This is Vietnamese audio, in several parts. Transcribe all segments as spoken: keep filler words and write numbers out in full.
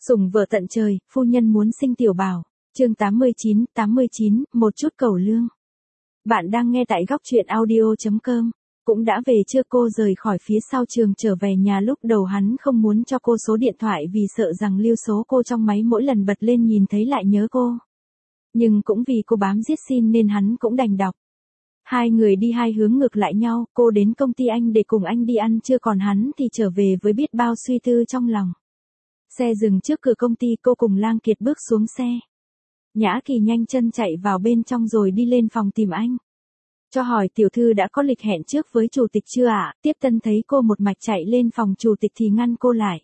Sủng vợ tận trời, phu nhân muốn sinh tiểu bảo. Chương tám mươi chín, tám mươi chín, một chút cẩu lương. Bạn đang nghe tại góc truyện audio chấm com. Cũng đã về chưa? Cô rời khỏi phía sau trường trở về nhà, lúc đầu hắn không muốn cho cô số điện thoại vì sợ rằng lưu số cô trong máy mỗi lần bật lên nhìn thấy lại nhớ cô. Nhưng cũng vì cô bám giết xin nên hắn cũng đành đọc. Hai người đi hai hướng ngược lại nhau, cô đến công ty anh để cùng anh đi ăn trưa, còn hắn thì trở về với biết bao suy tư trong lòng. Xe dừng trước cửa công ty, cô cùng Lang Kiệt bước xuống xe. Nhã Kỳ nhanh chân chạy vào bên trong rồi đi lên phòng tìm anh. Cho hỏi tiểu thư đã có lịch hẹn trước với chủ tịch chưa ạ? Tiếp Tân thấy cô một mạch chạy lên phòng chủ tịch thì ngăn cô lại.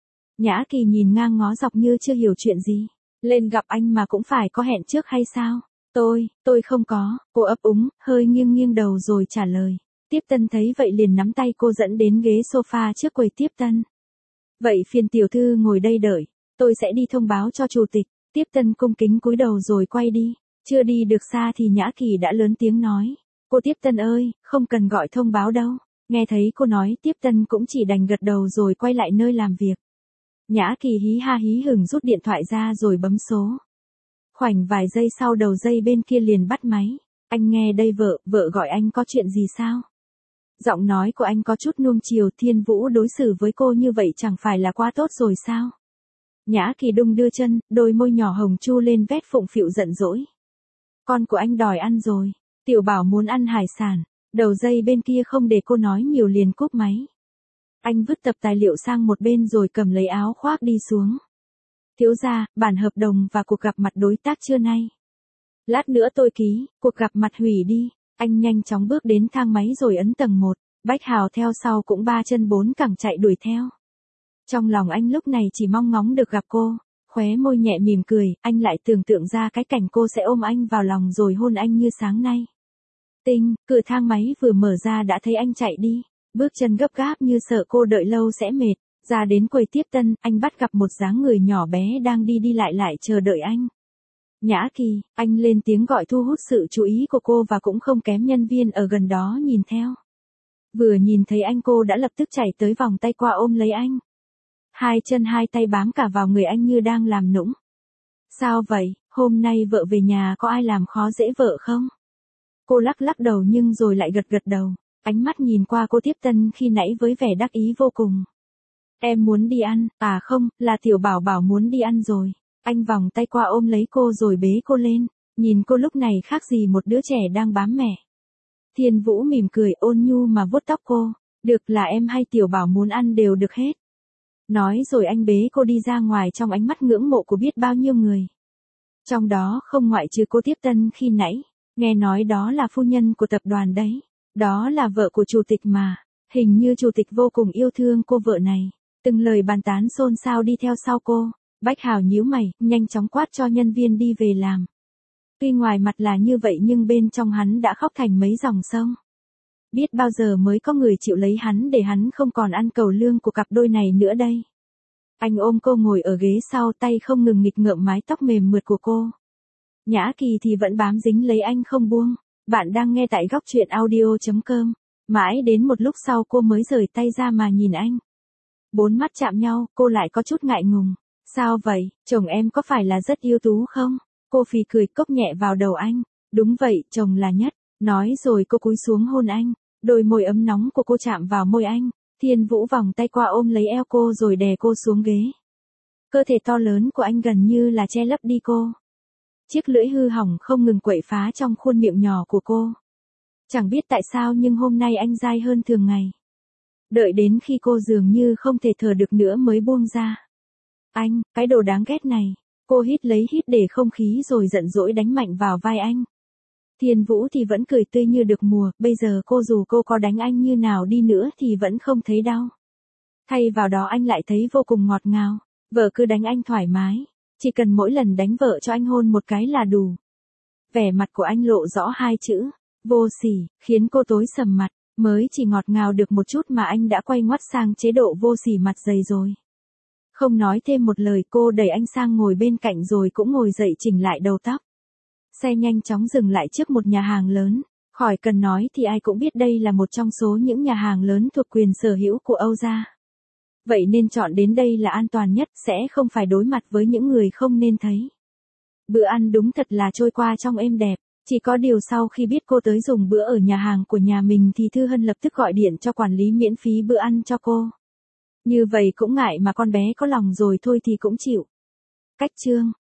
Nhã Kỳ nhìn ngang ngó dọc như chưa hiểu chuyện gì. Lên gặp anh mà cũng phải có hẹn trước hay sao? Tôi, tôi không có, cô ấp úng, hơi nghiêng nghiêng đầu rồi trả lời. Tiếp Tân thấy vậy liền nắm tay cô dẫn đến ghế sofa trước quầy Tiếp Tân. Vậy phiền tiểu thư ngồi đây đợi, tôi sẽ đi thông báo cho chủ tịch. Tiếp Tân cung kính cúi đầu rồi quay đi. Chưa đi được xa thì Nhã Kỳ đã lớn tiếng nói. Cô Tiếp Tân ơi, không cần gọi thông báo đâu. Nghe thấy cô nói, Tiếp Tân cũng chỉ đành gật đầu rồi quay lại nơi làm việc. Nhã Kỳ hí ha hí hửng rút điện thoại ra rồi bấm số. Khoảnh vài giây sau đầu dây bên kia liền bắt máy. Anh nghe đây vợ, vợ gọi anh có chuyện gì sao? Giọng nói của anh có chút nuông chiều. Thiên Vũ đối xử với cô như vậy chẳng phải là quá tốt rồi sao? Nhã Kỳ đung đưa chân, đôi môi nhỏ hồng chu lên vét phụng phịu giận dỗi. Con của anh đòi ăn rồi. Tiểu Bảo muốn ăn hải sản. Đầu dây bên kia không để cô nói nhiều liền cúp máy. Anh vứt tập tài liệu sang một bên rồi cầm lấy áo khoác đi xuống. Thiếu gia, bản hợp đồng và cuộc gặp mặt đối tác trưa nay. Lát nữa tôi ký, cuộc gặp mặt hủy đi. Anh nhanh chóng bước đến thang máy rồi ấn tầng một. Bách Hào theo sau cũng ba chân bốn cẳng chạy đuổi theo. Trong lòng anh lúc này chỉ mong ngóng được gặp cô. Khóe môi nhẹ mỉm cười, anh lại tưởng tượng ra cái cảnh cô sẽ ôm anh vào lòng rồi hôn anh như sáng nay. Tinh, cửa thang máy vừa mở ra đã thấy anh chạy đi. Bước chân gấp gáp như sợ cô đợi lâu sẽ mệt. Ra đến quầy Tiếp Tân, anh bắt gặp một dáng người nhỏ bé đang đi đi lại lại chờ đợi anh. Nhã Kỳ, anh lên tiếng gọi thu hút sự chú ý của cô và cũng không kém nhân viên ở gần đó nhìn theo. Vừa nhìn thấy anh cô đã lập tức chạy tới vòng tay qua ôm lấy anh. Hai chân hai tay bám cả vào người anh như đang làm nũng. Sao vậy, hôm nay vợ về nhà có ai làm khó dễ vợ không? Cô lắc lắc đầu nhưng rồi lại gật gật đầu. Ánh mắt nhìn qua cô Tiếp Tân khi nãy với vẻ đắc ý vô cùng. Em muốn đi ăn, à không, là Tiểu Bảo bảo muốn đi ăn rồi. Anh vòng tay qua ôm lấy cô rồi bế cô lên. Nhìn cô lúc này khác gì một đứa trẻ đang bám mẹ. Thiên Vũ mỉm cười ôn nhu mà vuốt tóc cô. Được, là em hay Tiểu Bảo muốn ăn đều được hết. Nói rồi anh bế cô đi ra ngoài trong ánh mắt ngưỡng mộ của biết bao nhiêu người. Trong đó không ngoại trừ cô Tiếp Tân khi nãy. Nghe nói đó là phu nhân của tập đoàn đấy. Đó là vợ của chủ tịch mà. Hình như chủ tịch vô cùng yêu thương cô vợ này. Từng lời bàn tán xôn xao đi theo sau cô. Bách Hào nhíu mày, nhanh chóng quát cho nhân viên đi về làm. Tuy ngoài mặt là như vậy nhưng bên trong hắn đã khóc thành mấy dòng sông. Biết bao giờ mới có người chịu lấy hắn để hắn không còn ăn cẩu lương của cặp đôi này nữa đây. Anh ôm cô ngồi ở ghế sau, tay không ngừng nghịch ngợm mái tóc mềm mượt của cô. Nhã Kỳ thì vẫn bám dính lấy anh không buông. Bạn đang nghe tại góc truyện audio chấm com. Mãi đến một lúc sau cô mới rời tay ra mà nhìn anh. Bốn mắt chạm nhau, cô lại có chút ngại ngùng. Sao vậy, chồng em có phải là rất ưu tú không? Cô phì cười cốc nhẹ vào đầu anh. Đúng vậy, chồng là nhất. Nói rồi cô cúi xuống hôn anh. Đôi môi ấm nóng của cô chạm vào môi anh. Thiên Vũ vòng tay qua ôm lấy eo cô rồi đè cô xuống ghế. Cơ thể to lớn của anh gần như là che lấp đi cô. Chiếc lưỡi hư hỏng không ngừng quậy phá trong khuôn miệng nhỏ của cô. Chẳng biết tại sao nhưng hôm nay anh dai hơn thường ngày. Đợi đến khi cô dường như không thể thở được nữa mới buông ra. Anh, cái đồ đáng ghét này. Cô hít lấy hít để không khí rồi giận dỗi đánh mạnh vào vai anh. Thiên Vũ thì vẫn cười tươi như được mùa, bây giờ cô dù cô có đánh anh như nào đi nữa thì vẫn không thấy đau. Thay vào đó anh lại thấy vô cùng ngọt ngào. Vợ cứ đánh anh thoải mái. Chỉ cần mỗi lần đánh vợ cho anh hôn một cái là đủ. Vẻ mặt của anh lộ rõ hai chữ, vô sỉ, khiến cô tối sầm mặt. Mới chỉ ngọt ngào được một chút mà anh đã quay ngoắt sang chế độ vô sỉ mặt dày rồi. Không nói thêm một lời cô đẩy anh sang ngồi bên cạnh rồi cũng ngồi dậy chỉnh lại đầu tóc. Xe nhanh chóng dừng lại trước một nhà hàng lớn. Khỏi cần nói thì ai cũng biết đây là một trong số những nhà hàng lớn thuộc quyền sở hữu của Âu gia. Vậy nên chọn đến đây là an toàn nhất, sẽ không phải đối mặt với những người không nên thấy. Bữa ăn đúng thật là trôi qua trong êm đẹp. Chỉ có điều sau khi biết cô tới dùng bữa ở nhà hàng của nhà mình thì Thư Hân lập tức gọi điện cho quản lý miễn phí bữa ăn cho cô. Như vậy cũng ngại mà con bé có lòng rồi thôi thì cũng chịu. Cách chương